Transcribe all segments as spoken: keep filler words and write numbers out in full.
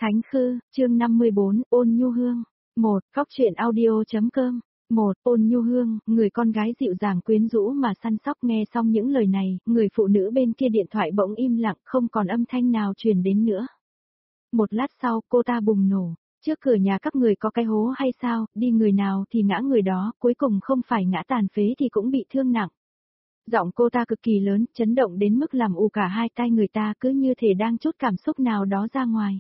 Thánh Khư, chương năm mươi bốn, Ôn Nhu Hương. một. Cóc truyện audio.com. một. Ôn Nhu Hương, người con gái dịu dàng quyến rũ mà săn sóc. Nghe xong những lời này, người phụ nữ bên kia điện thoại bỗng im lặng, không còn âm thanh nào truyền đến nữa. Một lát sau, cô ta bùng nổ. Trước cửa nhà các người có cái hố hay sao, đi người nào thì ngã người đó, cuối cùng không phải ngã tàn phế thì cũng bị thương nặng. Giọng cô ta cực kỳ lớn, chấn động đến mức làm ù cả hai tai người ta, cứ như thể đang trút cảm xúc nào đó ra ngoài.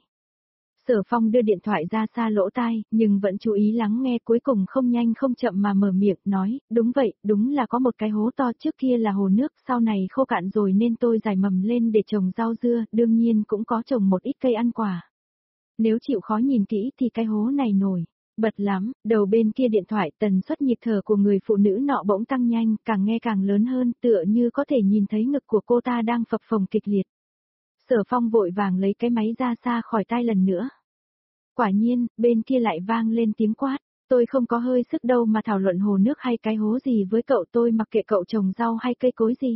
Sở Phong đưa điện thoại ra xa lỗ tai, nhưng vẫn chú ý lắng nghe, cuối cùng không nhanh không chậm mà mở miệng, nói, đúng vậy, đúng là có một cái hố to, trước kia là hồ nước, sau này khô cạn rồi nên tôi rải mầm lên để trồng rau dưa, đương nhiên cũng có trồng một ít cây ăn quả. Nếu chịu khó nhìn kỹ thì cái hố này nổi bật lắm. Đầu bên kia điện thoại, tần suất nhịp thở của người phụ nữ nọ bỗng tăng nhanh, càng nghe càng lớn hơn, tựa như có thể nhìn thấy ngực của cô ta đang phập phồng kịch liệt. Sở Phong vội vàng lấy cái máy ra xa khỏi tai lần nữa. Quả nhiên, bên kia lại vang lên tiếng quát, tôi không có hơi sức đâu mà thảo luận hồ nước hay cái hố gì với cậu, tôi mặc kệ cậu trồng rau hay cây cối gì.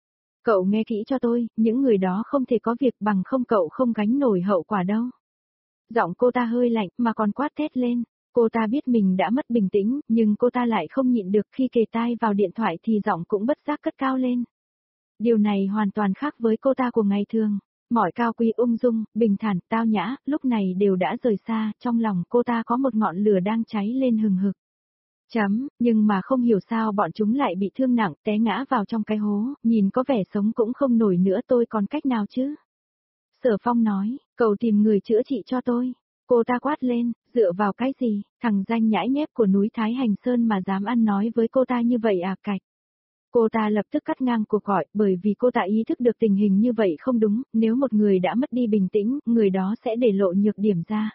Cậu nghe kỹ cho tôi, những người đó không thể có việc bằng không, cậu không gánh nổi hậu quả đâu. Giọng cô ta hơi lạnh mà còn quát thét lên. Cô ta biết mình đã mất bình tĩnh, nhưng cô ta lại không nhịn được, khi kề tai vào điện thoại thì giọng cũng bất giác cất cao lên. Điều này hoàn toàn khác với cô ta của ngày thường. Mọi cao quý ung dung, bình thản, tao nhã, lúc này đều đã rời xa, trong lòng cô ta có một ngọn lửa đang cháy lên hừng hực. Chấm, nhưng mà không hiểu sao bọn chúng lại bị thương nặng, té ngã vào trong cái hố, nhìn có vẻ sống cũng không nổi nữa, tôi còn cách nào chứ? Sở Phong nói, cậu tìm người chữa trị cho tôi. Cô ta quát lên, dựa vào cái gì, thằng danh nhãi nhép của núi Thái Hành Sơn mà dám ăn nói với cô ta như vậy à cạch. Cô ta lập tức cắt ngang cuộc gọi, bởi vì cô ta ý thức được tình hình như vậy không đúng, nếu một người đã mất đi bình tĩnh, người đó sẽ để lộ nhược điểm ra.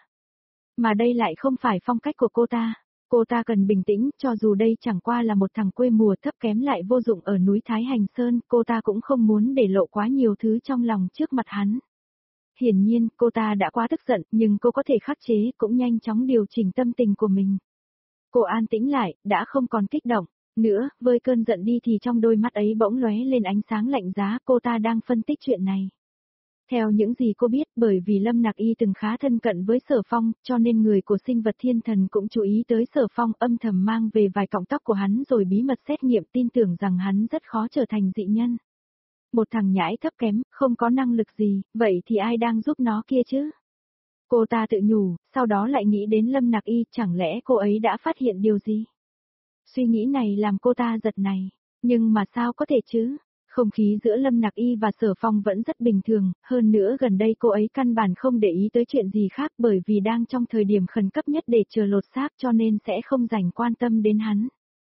Mà đây lại không phải phong cách của cô ta. Cô ta cần bình tĩnh, cho dù đây chẳng qua là một thằng quê mùa thấp kém lại vô dụng ở núi Thái Hành Sơn, cô ta cũng không muốn để lộ quá nhiều thứ trong lòng trước mặt hắn. Hiển nhiên, cô ta đã quá tức giận, nhưng cô có thể khắc chế, cũng nhanh chóng điều chỉnh tâm tình của mình. Cô an tĩnh lại, đã không còn kích động nữa, với cơn giận đi thì trong đôi mắt ấy bỗng lóe lên ánh sáng lạnh giá, cô ta đang phân tích chuyện này. Theo những gì cô biết, bởi vì Lâm Nặc Y từng khá thân cận với Sở Phong, cho nên người của sinh vật thiên thần cũng chú ý tới Sở Phong, âm thầm mang về vài cọng tóc của hắn rồi bí mật xét nghiệm, tin tưởng rằng hắn rất khó trở thành dị nhân. Một thằng nhãi thấp kém, không có năng lực gì, vậy thì ai đang giúp nó kia chứ? Cô ta tự nhủ, sau đó lại nghĩ đến Lâm Nặc Y, chẳng lẽ cô ấy đã phát hiện điều gì? Suy nghĩ này làm cô ta giật này, nhưng mà sao có thể chứ? Không khí giữa Lâm Nặc Y và Sở Phong vẫn rất bình thường, hơn nữa gần đây cô ấy căn bản không để ý tới chuyện gì khác, bởi vì đang trong thời điểm khẩn cấp nhất để chờ lột xác, cho nên sẽ không dành quan tâm đến hắn.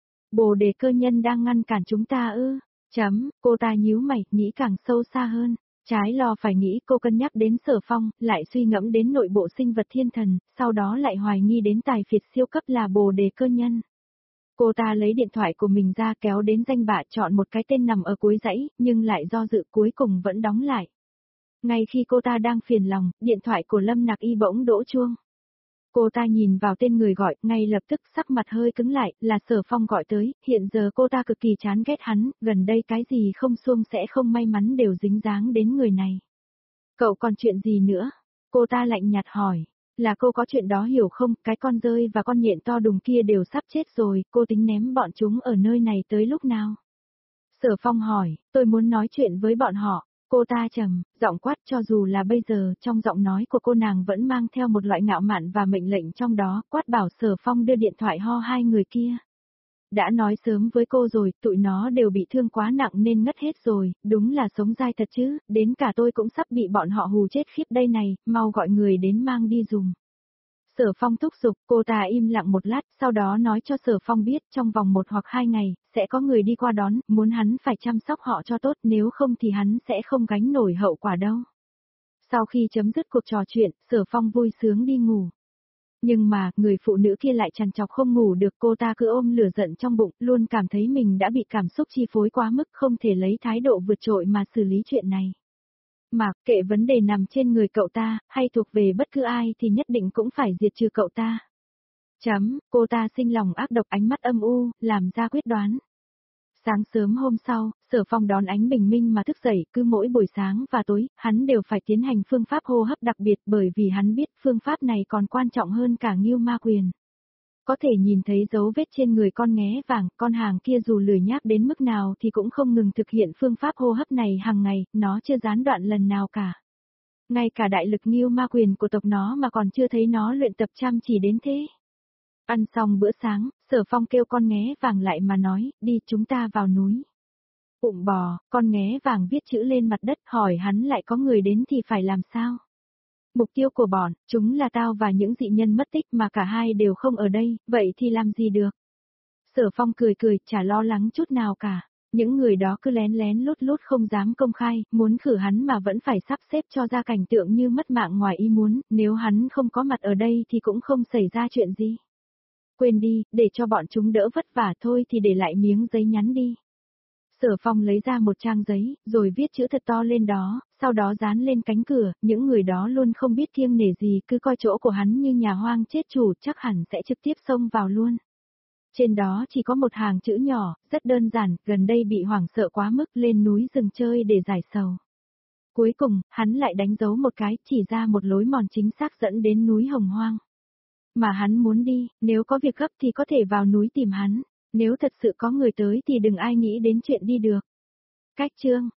Bồ đề cơ nhân đang ngăn cản chúng ta ư? Chấm, cô ta nhíu mày, nghĩ càng sâu xa hơn. Trái lo phải nghĩ, cô cân nhắc đến Sở Phong, lại suy ngẫm đến nội bộ sinh vật thiên thần, sau đó lại hoài nghi đến tài phiệt siêu cấp là bồ đề cơ nhân. Cô ta lấy điện thoại của mình ra, kéo đến danh bạ, chọn một cái tên nằm ở cuối dãy, nhưng lại do dự, cuối cùng vẫn đóng lại. Ngay khi cô ta đang phiền lòng, điện thoại của Lâm Nặc Y bỗng đổ chuông. Cô ta nhìn vào tên người gọi, ngay lập tức sắc mặt hơi cứng lại, là Sở Phong gọi tới, hiện giờ cô ta cực kỳ chán ghét hắn, gần đây cái gì không suông sẽ không may mắn đều dính dáng đến người này. Cậu còn chuyện gì nữa? Cô ta lạnh nhạt hỏi, là cô có chuyện đó hiểu không, cái con dơi và con nhện to đùng kia đều sắp chết rồi, cô tính ném bọn chúng ở nơi này tới lúc nào? Sở Phong hỏi, tôi muốn nói chuyện với bọn họ. Cô ta trầm, giọng quát, cho dù là bây giờ, trong giọng nói của cô nàng vẫn mang theo một loại ngạo mạn và mệnh lệnh trong đó, quát bảo Sở Phong đưa điện thoại ho hai người kia. Đã nói sớm với cô rồi, tụi nó đều bị thương quá nặng nên ngất hết rồi, đúng là sống dai thật chứ, đến cả tôi cũng sắp bị bọn họ hù chết khiếp đây này, mau gọi người đến mang đi dùm. Sở Phong thúc giục, cô ta im lặng một lát, sau đó nói cho Sở Phong biết trong vòng một hoặc hai ngày, sẽ có người đi qua đón, muốn hắn phải chăm sóc họ cho tốt, nếu không thì hắn sẽ không gánh nổi hậu quả đâu. Sau khi chấm dứt cuộc trò chuyện, Sở Phong vui sướng đi ngủ. Nhưng mà, người phụ nữ kia lại trằn trọc không ngủ được, cô ta cứ ôm lửa giận trong bụng, luôn cảm thấy mình đã bị cảm xúc chi phối quá mức, không thể lấy thái độ vượt trội mà xử lý chuyện này. Mà, kệ vấn đề nằm trên người cậu ta, hay thuộc về bất cứ ai thì nhất định cũng phải diệt trừ cậu ta. Chấm, cô ta sinh lòng ác độc, ánh mắt âm u, làm ra quyết đoán. Sáng sớm hôm sau, Sở Phong đón ánh bình minh mà thức dậy, cứ mỗi buổi sáng và tối, hắn đều phải tiến hành phương pháp hô hấp đặc biệt bởi vì hắn biết phương pháp này còn quan trọng hơn cả Ngưu Ma Quyền. Có thể nhìn thấy dấu vết trên người con nghé vàng, con hàng kia dù lười nhác đến mức nào thì cũng không ngừng thực hiện phương pháp hô hấp này hàng ngày, nó chưa gián đoạn lần nào cả. Ngay cả đại lực Ngưu Ma Quyền của tộc nó mà còn chưa thấy nó luyện tập chăm chỉ đến thế. Ăn xong bữa sáng, Sở Phong kêu con nghé vàng lại mà nói, đi chúng ta vào núi. Bụng bò, con nghé vàng viết chữ lên mặt đất hỏi hắn lại có người đến thì phải làm sao? Mục tiêu của bọn, chúng là tao và những dị nhân mất tích mà cả hai đều không ở đây, vậy thì làm gì được? Sở Phong cười cười, chả lo lắng chút nào cả. Những người đó cứ lén lén lút lút không dám công khai, muốn khử hắn mà vẫn phải sắp xếp cho ra cảnh tượng như mất mạng ngoài ý muốn, nếu hắn không có mặt ở đây thì cũng không xảy ra chuyện gì. Quên đi, để cho bọn chúng đỡ vất vả thôi thì để lại miếng giấy nhắn đi. Sở Phong lấy ra một trang giấy, rồi viết chữ thật to lên đó, sau đó dán lên cánh cửa, những người đó luôn không biết kiêng nể gì, cứ coi chỗ của hắn như nhà hoang chết chủ, chắc hẳn sẽ trực tiếp xông vào luôn. Trên đó chỉ có một hàng chữ nhỏ, rất đơn giản, gần đây bị hoảng sợ quá mức lên núi rừng chơi để giải sầu. Cuối cùng, hắn lại đánh dấu một cái, chỉ ra một lối mòn chính xác dẫn đến núi Hồng Hoang. Mà hắn muốn đi, nếu có việc gấp thì có thể vào núi tìm hắn, nếu thật sự có người tới thì đừng ai nghĩ đến chuyện đi được. Cách chương